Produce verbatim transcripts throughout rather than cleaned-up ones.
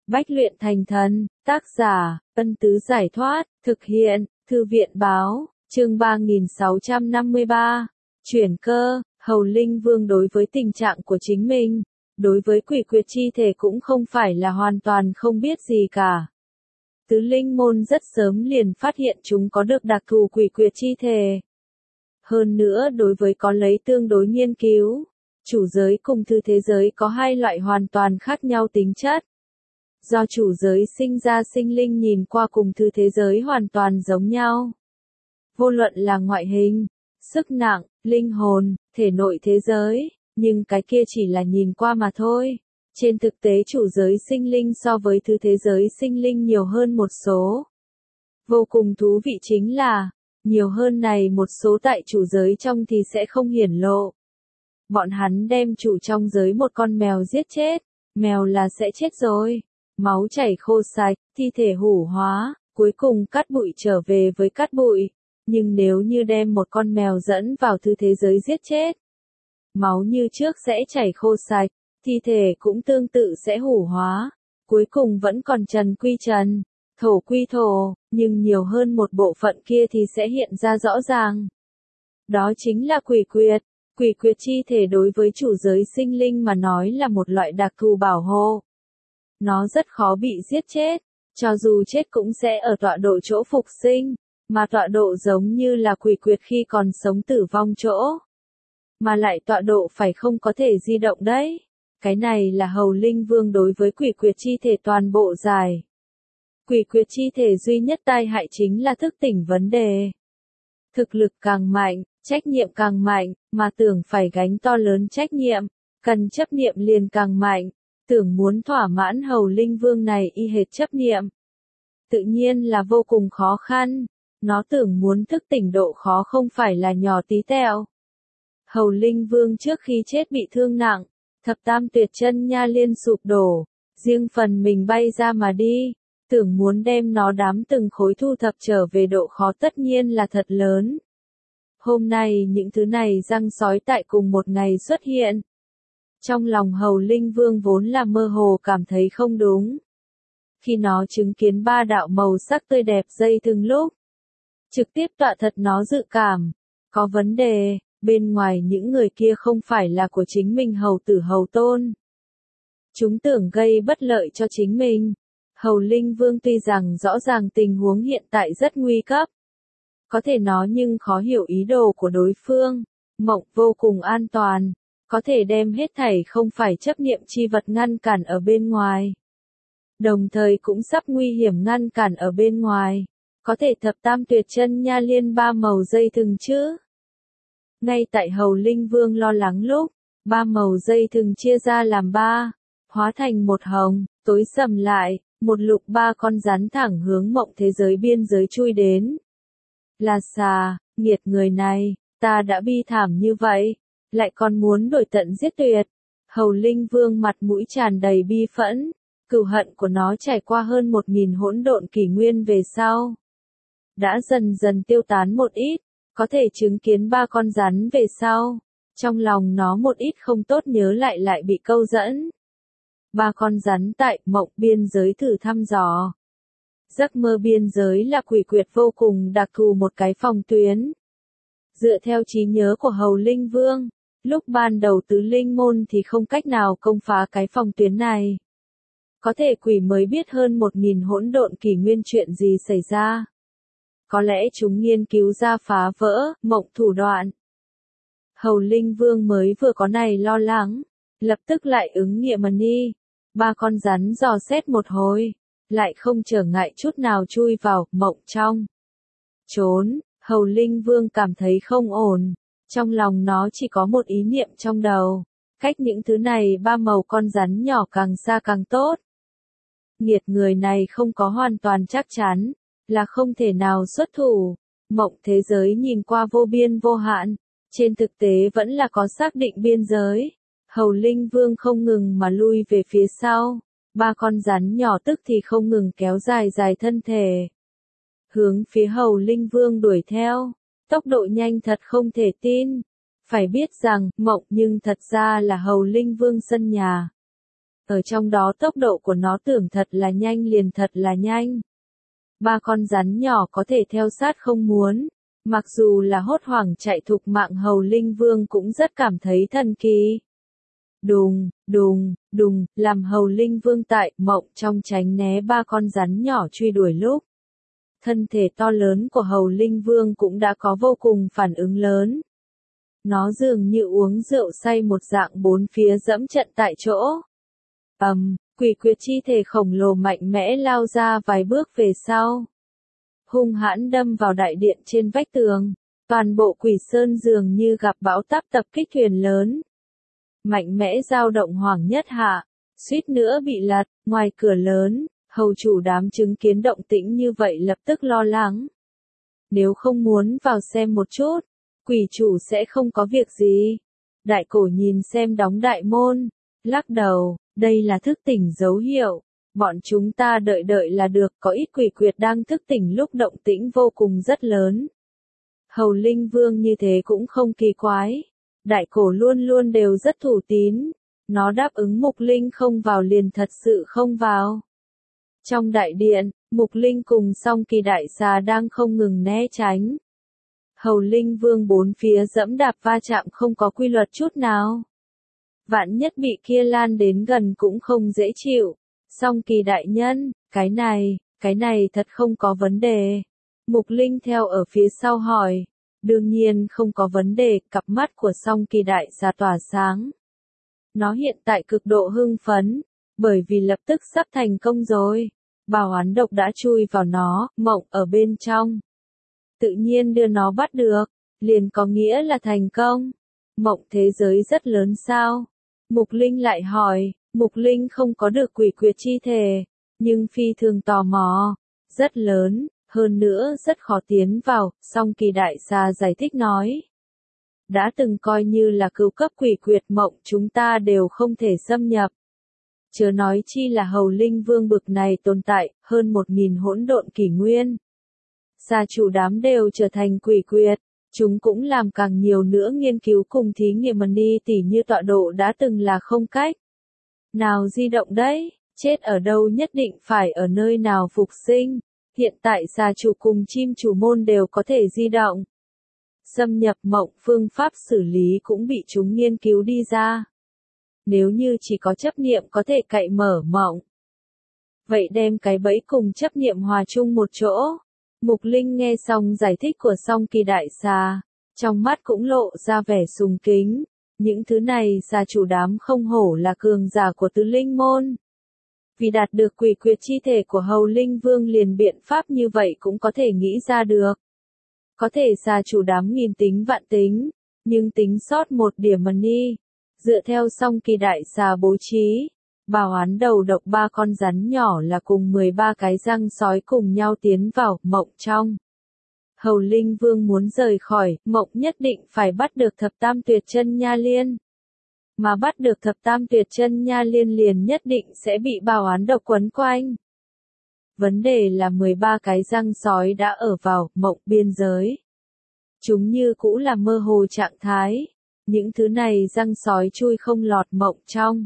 Bách luyện thành thần, tác giả, Ân Tứ Giải Thoát, thực hiện, Thư viện Báo, chương ba nghìn sáu trăm năm mươi ba. Chuyển cơ, Hầu Linh Vương đối với tình trạng của chính mình, đối với quỷ quyệt chi thể cũng không phải là hoàn toàn không biết gì cả. Tứ Linh Môn rất sớm liền phát hiện chúng có được đặc thù quỷ quyệt chi thể. Hơn nữa đối với có lấy tương đối nghiên cứu, chủ giới cùng thư thế giới có hai loại hoàn toàn khác nhau tính chất. Do chủ giới sinh ra sinh linh nhìn qua cùng thư thế giới hoàn toàn giống nhau. Vô luận là ngoại hình, sức nặng, linh hồn, thể nội thế giới, nhưng cái kia chỉ là nhìn qua mà thôi. Trên thực tế chủ giới sinh linh so với thư thế giới sinh linh nhiều hơn một số. Vô cùng thú vị chính là, nhiều hơn này một số tại chủ giới trong thì sẽ không hiển lộ. Bọn hắn đem chủ trong giới một con mèo giết chết, mèo là sẽ chết rồi. Máu chảy khô sạch, thi thể hủ hóa, cuối cùng cát bụi trở về với cát bụi. Nhưng nếu như đem một con mèo dẫn vào thư thế giới giết chết, máu như trước sẽ chảy khô sạch, thi thể cũng tương tự sẽ hủ hóa, cuối cùng vẫn còn trần quy trần, thổ quy thổ, nhưng nhiều hơn một bộ phận kia thì sẽ hiện ra rõ ràng. Đó chính là quỷ quyệt. Quỷ quyệt chi thể đối với chủ giới sinh linh mà nói là một loại đặc thù bảo hộ. Nó rất khó bị giết chết, cho dù chết cũng sẽ ở tọa độ chỗ phục sinh, mà tọa độ giống như là quỷ quyệt khi còn sống tử vong chỗ. Mà lại tọa độ phải không có thể di động đấy. Cái này là Hầu Linh Vương đối với quỷ quyệt chi thể toàn bộ giải. Quỷ quyệt chi thể duy nhất tai hại chính là thức tỉnh vấn đề. Thực lực càng mạnh, trách nhiệm càng mạnh, mà tưởng phải gánh to lớn trách nhiệm, cần chấp niệm liền càng mạnh. Tưởng muốn thỏa mãn Hầu Linh Vương này y hệt chấp niệm. Tự nhiên là vô cùng khó khăn. Nó tưởng muốn thức tỉnh độ khó không phải là nhỏ tí tẹo. Hầu Linh Vương trước khi chết bị thương nặng, thập tam tuyệt chân nha liên sụp đổ, riêng phần mình bay ra mà đi. Tưởng muốn đem nó đám từng khối thu thập trở về độ khó tất nhiên là thật lớn. Hôm nay những thứ này răng sói tại cùng một ngày xuất hiện. Trong lòng Hầu Linh Vương vốn là mơ hồ cảm thấy không đúng. Khi nó chứng kiến ba đạo màu sắc tươi đẹp dây từng lúc, trực tiếp tọa thật nó dự cảm, có vấn đề, bên ngoài những người kia không phải là của chính mình hầu tử hầu tôn. Chúng tưởng gây bất lợi cho chính mình. Hầu Linh Vương tuy rằng rõ ràng tình huống hiện tại rất nguy cấp, có thể nó nhưng khó hiểu ý đồ của đối phương. Mộng vô cùng an toàn, có thể đem hết thảy không phải chấp niệm chi vật ngăn cản ở bên ngoài. Đồng thời cũng sắp nguy hiểm ngăn cản ở bên ngoài. Có thể thập tam tuyệt chân nha liên ba màu dây thừng chứ? Ngay tại Hầu Linh Vương lo lắng lúc, ba màu dây thừng chia ra làm ba, hóa thành một hồng, tối sầm lại, một lục ba con rắn thẳng hướng mộng thế giới biên giới chui đến. Là xà, nghiệt người này, ta đã bi thảm như vậy, lại còn muốn đổi tận giết tuyệt. Hầu Linh Vương mặt mũi tràn đầy bi phẫn, cừu hận của nó trải qua hơn một nghìn hỗn độn kỷ nguyên về sau. Đã dần dần tiêu tán một ít, có thể chứng kiến ba con rắn về sau. Trong lòng nó một ít không tốt nhớ lại lại bị câu dẫn. Ba con rắn tại mộng biên giới thử thăm dò. Giấc mơ biên giới là quỷ quyệt vô cùng đặc thù một cái phòng tuyến. Dựa theo trí nhớ của Hầu Linh Vương, lúc ban đầu tứ linh môn thì không cách nào công phá cái phòng tuyến này. Có thể quỷ mới biết hơn một nghìn hỗn độn kỷ nguyên chuyện gì xảy ra. Có lẽ chúng nghiên cứu ra phá vỡ, mộng thủ đoạn. Hầu Linh Vương mới vừa có này lo lắng, lập tức lại ứng nghiệm mà đi. Ba con rắn dò xét một hồi, lại không trở ngại chút nào chui vào mộng trong. Trốn, Hầu Linh Vương cảm thấy không ổn, trong lòng nó chỉ có một ý niệm trong đầu, cách những thứ này ba màu con rắn nhỏ càng xa càng tốt. Nghiệt người này không có hoàn toàn chắc chắn, là không thể nào xuất thủ. Mộng thế giới nhìn qua vô biên vô hạn, trên thực tế vẫn là có xác định biên giới. Hầu Linh Vương không ngừng mà lui về phía sau, ba con rắn nhỏ tức thì không ngừng kéo dài dài thân thể. Hướng phía Hầu Linh Vương đuổi theo, tốc độ nhanh thật không thể tin. Phải biết rằng, mộng nhưng thật ra là Hầu Linh Vương sân nhà. Ở trong đó tốc độ của nó tưởng thật là nhanh liền thật là nhanh. Ba con rắn nhỏ có thể theo sát không muốn. Mặc dù là hốt hoảng chạy thục mạng Hầu Linh Vương cũng rất cảm thấy thần kỳ. Đùng, đùng, đùng, làm Hầu Linh Vương tại mộng trong tránh né ba con rắn nhỏ truy đuổi lúc. Thân thể to lớn của Hầu Linh Vương cũng đã có vô cùng phản ứng lớn. Nó dường như uống rượu say một dạng bốn phía dẫm trận tại chỗ. Ầm, um, quỷ quyệt chi thể khổng lồ mạnh mẽ lao ra vài bước về sau. Hung hãn đâm vào đại điện trên vách tường. Toàn bộ quỷ sơn dường như gặp bão táp tập kích thuyền lớn. Mạnh mẽ dao động hoàng nhất hạ, suýt nữa bị lật, ngoài cửa lớn, hầu chủ đám chứng kiến động tĩnh như vậy lập tức lo lắng. Nếu không muốn vào xem một chút, quỷ chủ sẽ không có việc gì. Đại cổ nhìn xem đóng đại môn, lắc đầu, đây là thức tỉnh dấu hiệu. Bọn chúng ta đợi đợi là được, có ít quỷ quyệt đang thức tỉnh lúc động tĩnh vô cùng rất lớn. Hầu Linh Vương như thế cũng không kỳ quái. Đại cổ luôn luôn đều rất thủ tín. Nó đáp ứng Mục Linh không vào liền thật sự không vào. Trong đại điện, Mục Linh cùng Song Kỳ đại xà đang không ngừng né tránh. Hầu Linh Vương bốn phía dẫm đạp va chạm không có quy luật chút nào. Vạn nhất bị kia lan đến gần cũng không dễ chịu. Song Kỳ đại nhân, cái này, cái này thật không có vấn đề. Mục Linh theo ở phía sau hỏi. Đương nhiên không có vấn đề, cặp mắt của Song Kỳ đại xà tỏa sáng. Nó hiện tại cực độ hưng phấn, bởi vì lập tức sắp thành công rồi. Bào oán độc đã chui vào nó, mộng ở bên trong. Tự nhiên đưa nó bắt được, liền có nghĩa là thành công. Mộng thế giới rất lớn sao? Mục Linh lại hỏi, Mục Linh không có được quỷ quyệt chi thể, nhưng phi thường tò mò, rất lớn, hơn nữa rất khó tiến vào, Song Kỳ đại xà giải thích nói. Đã từng coi như là cửu cấp quỷ quyệt mộng chúng ta đều không thể xâm nhập. Chớ nói chi là Hầu Linh Vương bực này tồn tại, hơn một nghìn hỗn độn kỷ nguyên. Xà chủ đám đều trở thành quỷ quyệt, chúng cũng làm càng nhiều nữa nghiên cứu cùng thí nghiệm đi tỉ như tọa độ đã từng là không cách. Nào di động đấy, chết ở đâu nhất định phải ở nơi nào phục sinh, hiện tại xà chủ cùng chim chủ môn đều có thể di động. Xâm nhập mộng phương pháp xử lý cũng bị chúng nghiên cứu đi ra. Nếu như chỉ có chấp niệm có thể cậy mở mộng. Vậy đem cái bẫy cùng chấp niệm hòa chung một chỗ. Mục Linh nghe xong giải thích của Song Kỳ đại xà, trong mắt cũng lộ ra vẻ sùng kính. Những thứ này xà chủ đám không hổ là cường giả của tứ linh môn. Vì đạt được quỷ quyệt chi thể của Hầu Linh Vương liền biện pháp như vậy cũng có thể nghĩ ra được. Có thể xà chủ đám nghìn tính vạn tính, nhưng tính sót một điểm mà ni. Dựa theo Song Kỳ đại xà bố trí, bào oán đầu độc ba con rắn nhỏ là cùng mười ba cái răng sói cùng nhau tiến vào mộng trong. Hầu Linh Vương muốn rời khỏi mộng nhất định phải bắt được thập tam tuyệt chân nha liên. Mà bắt được thập tam tuyệt chân nha liên liền nhất định sẽ bị bào oán độc quấn quanh. Vấn đề là mười ba cái răng sói đã ở vào mộng biên giới. Chúng như cũ là mơ hồ trạng thái. Những thứ này răng sói chui không lọt mộng trong.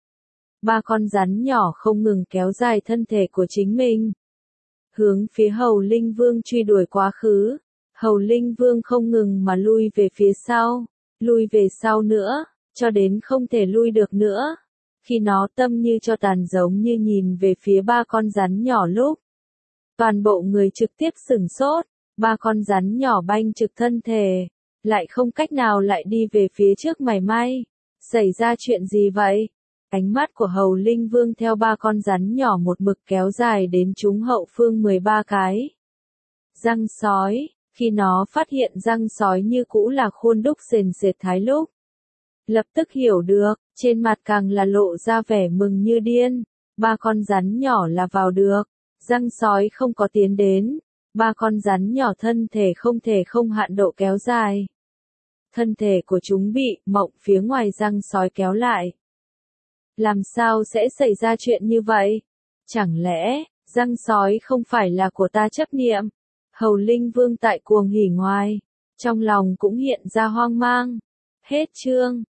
Ba con rắn nhỏ không ngừng kéo dài thân thể của chính mình. Hướng phía Hầu Linh Vương truy đuổi quá khứ. Hầu Linh Vương không ngừng mà lui về phía sau. Lui về sau nữa, cho đến không thể lui được nữa. Khi nó tâm như cho tàn giống như nhìn về phía ba con rắn nhỏ lúc. Toàn bộ người trực tiếp sửng sốt. Ba con rắn nhỏ banh trực thân thể. Lại không cách nào lại đi về phía trước mảy may. Xảy ra chuyện gì vậy? Ánh mắt của Hầu Linh Vương theo ba con rắn nhỏ một mực kéo dài đến chúng hậu phương mười ba cái. Răng sói, khi nó phát hiện răng sói như cũ là khuôn đúc sền sệt thái lúc. Lập tức hiểu được, trên mặt càng là lộ ra vẻ mừng như điên. Ba con rắn nhỏ là vào được, răng sói không có tiến đến. Ba con rắn nhỏ thân thể không thể không hạn độ kéo dài. Thân thể của chúng bị mộng phía ngoài răng sói kéo lại. Làm sao sẽ xảy ra chuyện như vậy? Chẳng lẽ, răng sói không phải là của ta chấp niệm? Hầu Linh Vương tại cuồng hỉ ngoài, trong lòng cũng hiện ra hoang mang. Hết chương.